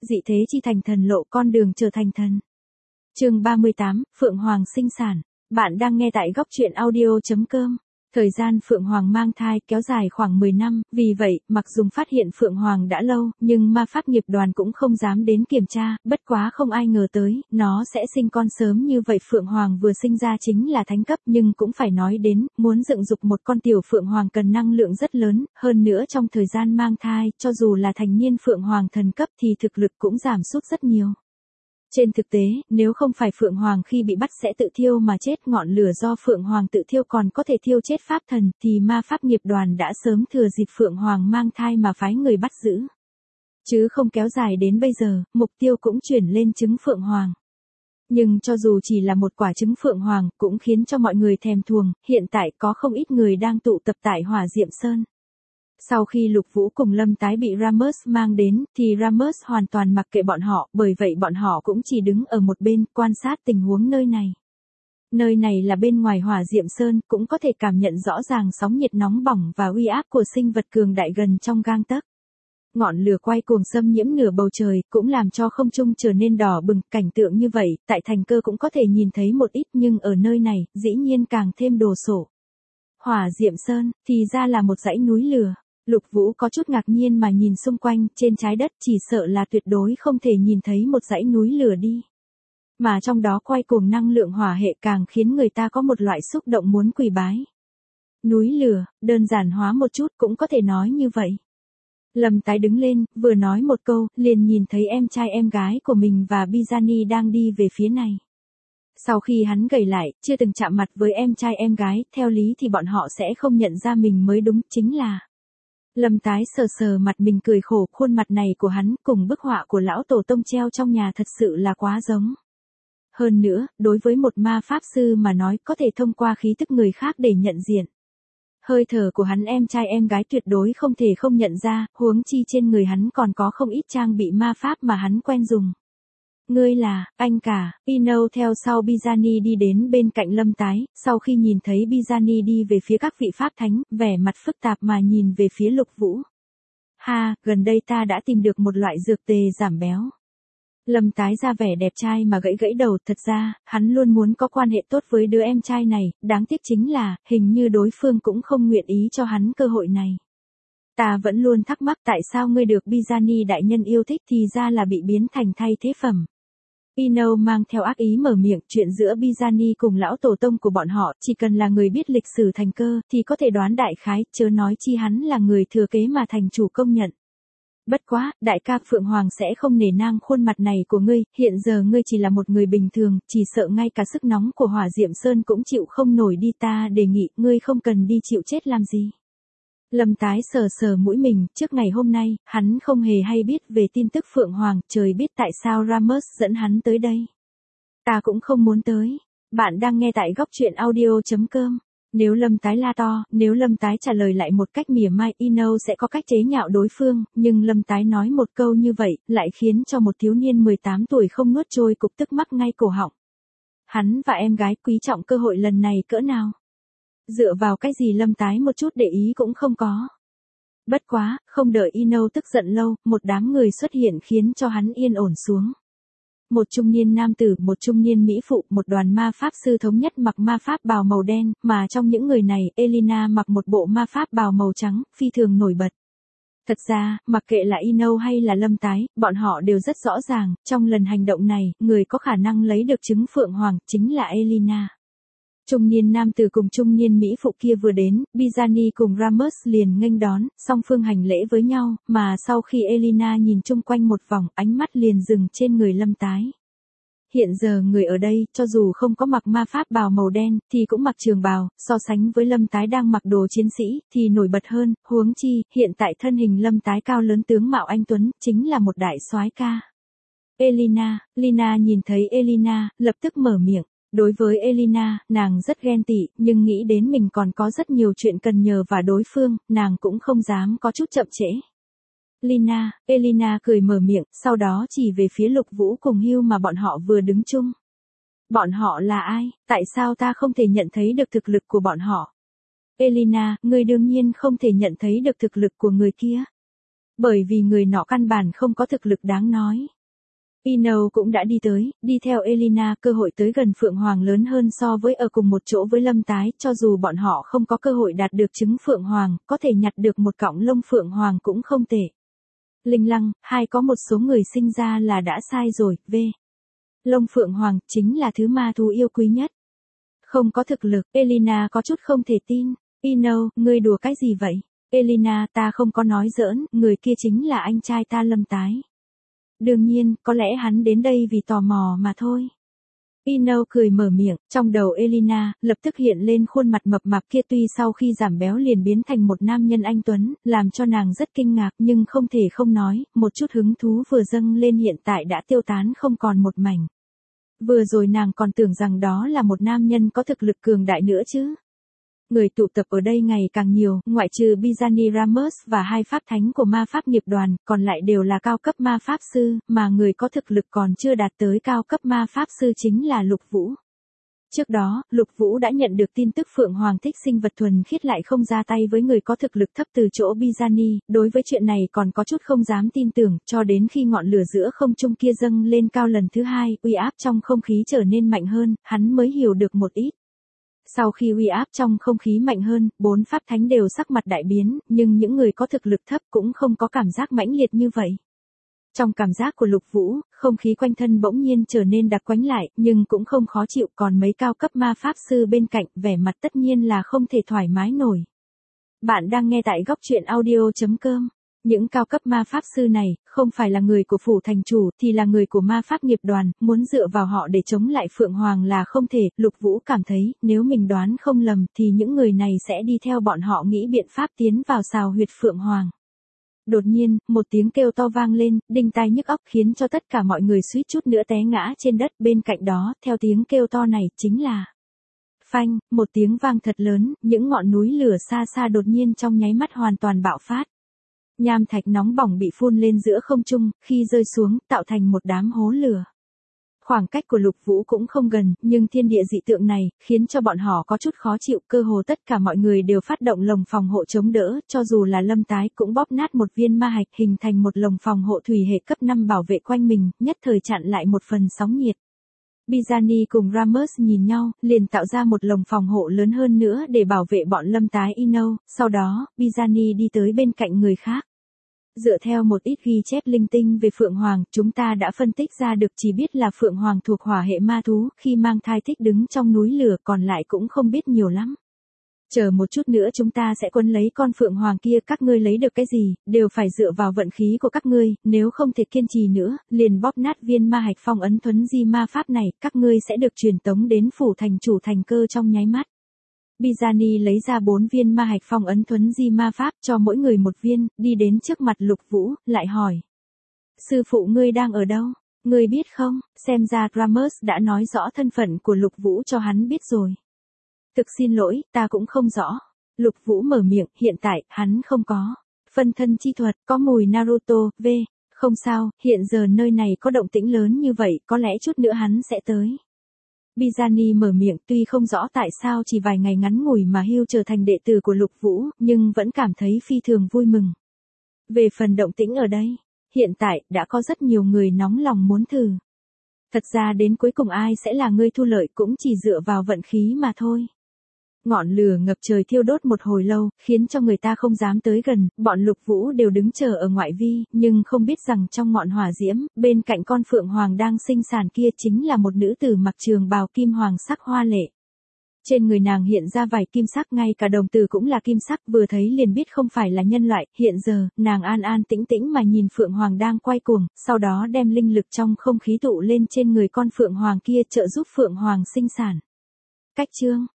dị thế chi thành thần lộ con đường trở thành thần. Chương 38, Phượng Hoàng sinh sản. Bạn đang nghe tại góc truyện audio.com. Thời gian Phượng Hoàng mang thai kéo dài khoảng 10 năm, vì vậy, mặc dù phát hiện Phượng Hoàng đã lâu, nhưng ma pháp nghiệp đoàn cũng không dám đến kiểm tra, bất quá không ai ngờ tới, nó sẽ sinh con sớm như vậy. Phượng Hoàng vừa sinh ra chính là thánh cấp, nhưng cũng phải nói đến, muốn dựng dục một con tiểu Phượng Hoàng cần năng lượng rất lớn, hơn nữa trong thời gian mang thai, cho dù là thành niên Phượng Hoàng thần cấp thì thực lực cũng giảm sút rất nhiều. Trên thực tế, nếu không phải Phượng Hoàng khi bị bắt sẽ tự thiêu mà chết, ngọn lửa do Phượng Hoàng tự thiêu còn có thể thiêu chết pháp thần, thì ma pháp nghiệp đoàn đã sớm thừa dịp Phượng Hoàng mang thai mà phái người bắt giữ. Chứ không kéo dài đến bây giờ, mục tiêu cũng chuyển lên trứng Phượng Hoàng. Nhưng cho dù chỉ là một quả trứng Phượng Hoàng, cũng khiến cho mọi người thèm thuồng, hiện tại có không ít người đang tụ tập tại Hỏa Diệm Sơn. Sau khi Lục Vũ cùng Lâm Tái bị Ramos mang đến, thì Ramos hoàn toàn mặc kệ bọn họ, bởi vậy bọn họ cũng chỉ đứng ở một bên, quan sát tình huống nơi này. Nơi này là bên ngoài Hỏa Diệm Sơn, cũng có thể cảm nhận rõ ràng sóng nhiệt nóng bỏng và uy áp của sinh vật cường đại gần trong gang tấc. Ngọn lửa quay cuồng xâm nhiễm nửa bầu trời, cũng làm cho không trung trở nên đỏ bừng. Cảnh tượng như vậy, tại Thành Cơ cũng có thể nhìn thấy một ít, nhưng ở nơi này, dĩ nhiên càng thêm đồ sộ. Hỏa Diệm Sơn, thì ra là một dãy núi lửa. Lục Vũ có chút ngạc nhiên mà nhìn xung quanh, trên trái đất chỉ sợ là tuyệt đối không thể nhìn thấy một dãy núi lửa đi. Mà trong đó quay cuồng năng lượng hỏa hệ càng khiến người ta có một loại xúc động muốn quỳ bái. Núi lửa, đơn giản hóa một chút cũng có thể nói như vậy. Lâm Tái đứng lên, vừa nói một câu, liền nhìn thấy em trai em gái của mình và Bizani đang đi về phía này. Sau khi hắn gầy lại, chưa từng chạm mặt với em trai em gái, theo lý thì bọn họ sẽ không nhận ra mình mới đúng, chính là... Lâm Tái sờ sờ mặt mình cười khổ, khuôn mặt này của hắn cùng bức họa của lão tổ tông treo trong nhà thật sự là quá giống. Hơn nữa, đối với một ma pháp sư mà nói có thể thông qua khí tức người khác để nhận diện. Hơi thở của hắn em trai em gái tuyệt đối không thể không nhận ra, huống chi trên người hắn còn có không ít trang bị ma pháp mà hắn quen dùng. Ngươi là, anh cả. Ino theo sau Bizani đi đến bên cạnh Lâm Tái, sau khi nhìn thấy Bizani đi về phía các vị pháp thánh, vẻ mặt phức tạp mà nhìn về phía Lục Vũ. Ha, gần đây ta đã tìm được một loại dược tề giảm béo. Lâm Tái ra vẻ đẹp trai mà gãy gãy đầu, thật ra, hắn luôn muốn có quan hệ tốt với đứa em trai này, đáng tiếc chính là, hình như đối phương cũng không nguyện ý cho hắn cơ hội này. Ta vẫn luôn thắc mắc tại sao ngươi được Bizani đại nhân yêu thích thì ra là bị biến thành thay thế phẩm. Ino mang theo ác ý mở miệng, chuyện giữa Bizani cùng lão tổ tông của bọn họ, chỉ cần là người biết lịch sử Thành Cơ, thì có thể đoán đại khái, chớ nói chi hắn là người thừa kế mà thành chủ công nhận. Bất quá, đại ca Phượng Hoàng sẽ không nể nang khuôn mặt này của ngươi, hiện giờ ngươi chỉ là một người bình thường, chỉ sợ ngay cả sức nóng của Hỏa Diệm Sơn cũng chịu không nổi đi, ta đề nghị, ngươi không cần đi chịu chết làm gì. Lâm Tái sờ sờ mũi mình, trước ngày hôm nay, hắn không hề hay biết về tin tức Phượng Hoàng, trời biết tại sao Ramos dẫn hắn tới đây. Ta cũng không muốn tới. Bạn đang nghe tại góc truyện audio.com. Nếu Lâm Tái la to, nếu Lâm Tái trả lời lại một cách mỉa mai, Ino sẽ có cách chế nhạo đối phương, nhưng Lâm Tái nói một câu như vậy, lại khiến cho một thiếu niên 18 tuổi không nuốt trôi cục tức mắc ngay cổ họng. Hắn và em gái quý trọng cơ hội lần này cỡ nào? Dựa vào cái gì Lâm Tái một chút để ý cũng không có. Bất quá, không đợi Ino tức giận lâu, một đám người xuất hiện khiến cho hắn yên ổn xuống. Một trung niên nam tử, một trung niên mỹ phụ, một đoàn ma pháp sư thống nhất mặc ma pháp bào màu đen, mà trong những người này, Elina mặc một bộ ma pháp bào màu trắng, phi thường nổi bật. Thật ra, mặc kệ là Ino hay là Lâm Tái, bọn họ đều rất rõ ràng, trong lần hành động này, người có khả năng lấy được trứng Phượng Hoàng, chính là Elina. Trung niên nam tử cùng trung niên mỹ phụ kia vừa đến, Bizani cùng Ramos liền nghênh đón, song phương hành lễ với nhau, mà sau khi Elina nhìn chung quanh một vòng, ánh mắt liền dừng trên người Lâm Tái. Hiện giờ người ở đây, cho dù không có mặc ma pháp bào màu đen, thì cũng mặc trường bào, so sánh với Lâm Tái đang mặc đồ chiến sĩ, thì nổi bật hơn, huống chi, hiện tại thân hình Lâm Tái cao lớn tướng mạo anh tuấn, chính là một đại soái ca. Lina nhìn thấy Elina, lập tức mở miệng. Đối với Elina, nàng rất ghen tị, nhưng nghĩ đến mình còn có rất nhiều chuyện cần nhờ và đối phương, nàng cũng không dám có chút chậm trễ. Elina cười mở miệng, sau đó chỉ về phía Lục Vũ cùng Hugh mà bọn họ vừa đứng chung. Bọn họ là ai? Tại sao ta không thể nhận thấy được thực lực của bọn họ? Elina, ngươi đương nhiên không thể nhận thấy được thực lực của người kia. Bởi vì người nọ căn bản không có thực lực đáng nói. Ino cũng đã đi tới, đi theo Elina, cơ hội tới gần Phượng Hoàng lớn hơn so với ở cùng một chỗ với Lâm Tái, cho dù bọn họ không có cơ hội đạt được trứng Phượng Hoàng, có thể nhặt được một cọng lông Phượng Hoàng cũng không tệ. Linh Lăng, hai có một số người sinh ra là đã sai rồi, lông Phượng Hoàng chính là thứ ma thú yêu quý nhất. Không có thực lực, Elina có chút không thể tin. Ino, ngươi đùa cái gì vậy? Elina, ta không có nói giỡn, người kia chính là anh trai ta Lâm Tái. Đương nhiên, có lẽ hắn đến đây vì tò mò mà thôi. Ino cười mở miệng, trong đầu Elina, lập tức hiện lên khuôn mặt mập mạp kia tuy sau khi giảm béo liền biến thành một nam nhân anh tuấn, làm cho nàng rất kinh ngạc nhưng không thể không nói, một chút hứng thú vừa dâng lên hiện tại đã tiêu tán không còn một mảnh. Vừa rồi nàng còn tưởng rằng đó là một nam nhân có thực lực cường đại nữa chứ. Người tụ tập ở đây ngày càng nhiều, ngoại trừ Bizani Ramos và hai pháp thánh của ma pháp nghiệp đoàn, còn lại đều là cao cấp ma pháp sư, mà người có thực lực còn chưa đạt tới cao cấp ma pháp sư chính là Lục Vũ. Trước đó, Lục Vũ đã nhận được tin tức Phượng Hoàng thích sinh vật thuần khiết lại không ra tay với người có thực lực thấp từ chỗ Bizani, đối với chuyện này còn có chút không dám tin tưởng, cho đến khi ngọn lửa giữa không trung kia dâng lên cao lần thứ hai, uy áp trong không khí trở nên mạnh hơn, hắn mới hiểu được một ít. Sau khi uy áp trong không khí mạnh hơn, bốn pháp thánh đều sắc mặt đại biến, nhưng những người có thực lực thấp cũng không có cảm giác mãnh liệt như vậy. Trong cảm giác của Lục Vũ, không khí quanh thân bỗng nhiên trở nên đặc quánh lại, nhưng cũng không khó chịu, còn mấy cao cấp ma pháp sư bên cạnh, vẻ mặt tất nhiên là không thể thoải mái nổi. Bạn đang nghe tại góc truyện audio.com. Những cao cấp ma pháp sư này, không phải là người của phủ thành chủ, thì là người của ma pháp nghiệp đoàn, muốn dựa vào họ để chống lại Phượng Hoàng là không thể. Lục Vũ cảm thấy, nếu mình đoán không lầm, thì những người này sẽ đi theo bọn họ nghĩ biện pháp tiến vào xào huyệt Phượng Hoàng. Đột nhiên, một tiếng kêu to vang lên, đinh tai nhức óc khiến cho tất cả mọi người suýt chút nữa té ngã trên đất. Bên cạnh đó, theo tiếng kêu to này, chính là phanh, một tiếng vang thật lớn, những ngọn núi lửa xa xa đột nhiên trong nháy mắt hoàn toàn bạo phát. Nham thạch nóng bỏng bị phun lên giữa không trung, khi rơi xuống, tạo thành một đám hố lửa. Khoảng cách của Lục Vũ cũng không gần, nhưng thiên địa dị tượng này, khiến cho bọn họ có chút khó chịu, cơ hồ tất cả mọi người đều phát động lồng phòng hộ chống đỡ, cho dù là Lâm Tái cũng bóp nát một viên ma hạch hình thành một lồng phòng hộ thủy hệ cấp 5 bảo vệ quanh mình, nhất thời chặn lại một phần sóng nhiệt. Bizani cùng Ramos nhìn nhau, liền tạo ra một lồng phòng hộ lớn hơn nữa để bảo vệ bọn Lâm Tái Ino, sau đó, Bizani đi tới bên cạnh người khác. Dựa theo một ít ghi chép linh tinh về Phượng Hoàng, chúng ta đã phân tích ra được chỉ biết là Phượng Hoàng thuộc hỏa hệ ma thú, khi mang thai thích đứng trong núi lửa, còn lại cũng không biết nhiều lắm. Chờ một chút nữa chúng ta sẽ quấn lấy con Phượng Hoàng kia, các ngươi lấy được cái gì, đều phải dựa vào vận khí của các ngươi, nếu không thể kiên trì nữa, liền bóp nát viên ma hạch phong ấn thuấn di ma pháp này, các ngươi sẽ được truyền tống đến phủ thành chủ thành cơ trong nháy mắt. Bizani lấy ra 4 viên ma hạch phong ấn thuấn di ma pháp cho mỗi người một viên, đi đến trước mặt Lục Vũ, lại hỏi. Sư phụ ngươi đang ở đâu? Ngươi biết không, xem ra Ramos đã nói rõ thân phận của Lục Vũ cho hắn biết rồi. Thực xin lỗi, ta cũng không rõ. Lục Vũ mở miệng, hiện tại, hắn không có phân thân chi thuật, có mùi Naruto, không sao, hiện giờ nơi này có động tĩnh lớn như vậy, có lẽ chút nữa hắn sẽ tới. Bizani mở miệng, tuy không rõ tại sao chỉ vài ngày ngắn ngủi mà Hugh trở thành đệ tử của Lục Vũ, nhưng vẫn cảm thấy phi thường vui mừng. Về phần động tĩnh ở đây, hiện tại, đã có rất nhiều người nóng lòng muốn thử. Thật ra đến cuối cùng ai sẽ là người thu lợi cũng chỉ dựa vào vận khí mà thôi. Ngọn lửa ngập trời thiêu đốt một hồi lâu, khiến cho người ta không dám tới gần, bọn Lục Vũ đều đứng chờ ở ngoại vi, nhưng không biết rằng trong ngọn hỏa diễm, bên cạnh con Phượng Hoàng đang sinh sản kia chính là một nữ tử mặc trường bào kim hoàng sắc hoa lệ. Trên người nàng hiện ra vài kim sắc, ngay cả đồng tử cũng là kim sắc, vừa thấy liền biết không phải là nhân loại. Hiện giờ, nàng an an tĩnh tĩnh mà nhìn Phượng Hoàng đang quay cuồng, sau đó đem linh lực trong không khí tụ lên trên người con Phượng Hoàng kia trợ giúp Phượng Hoàng sinh sản. Cách chương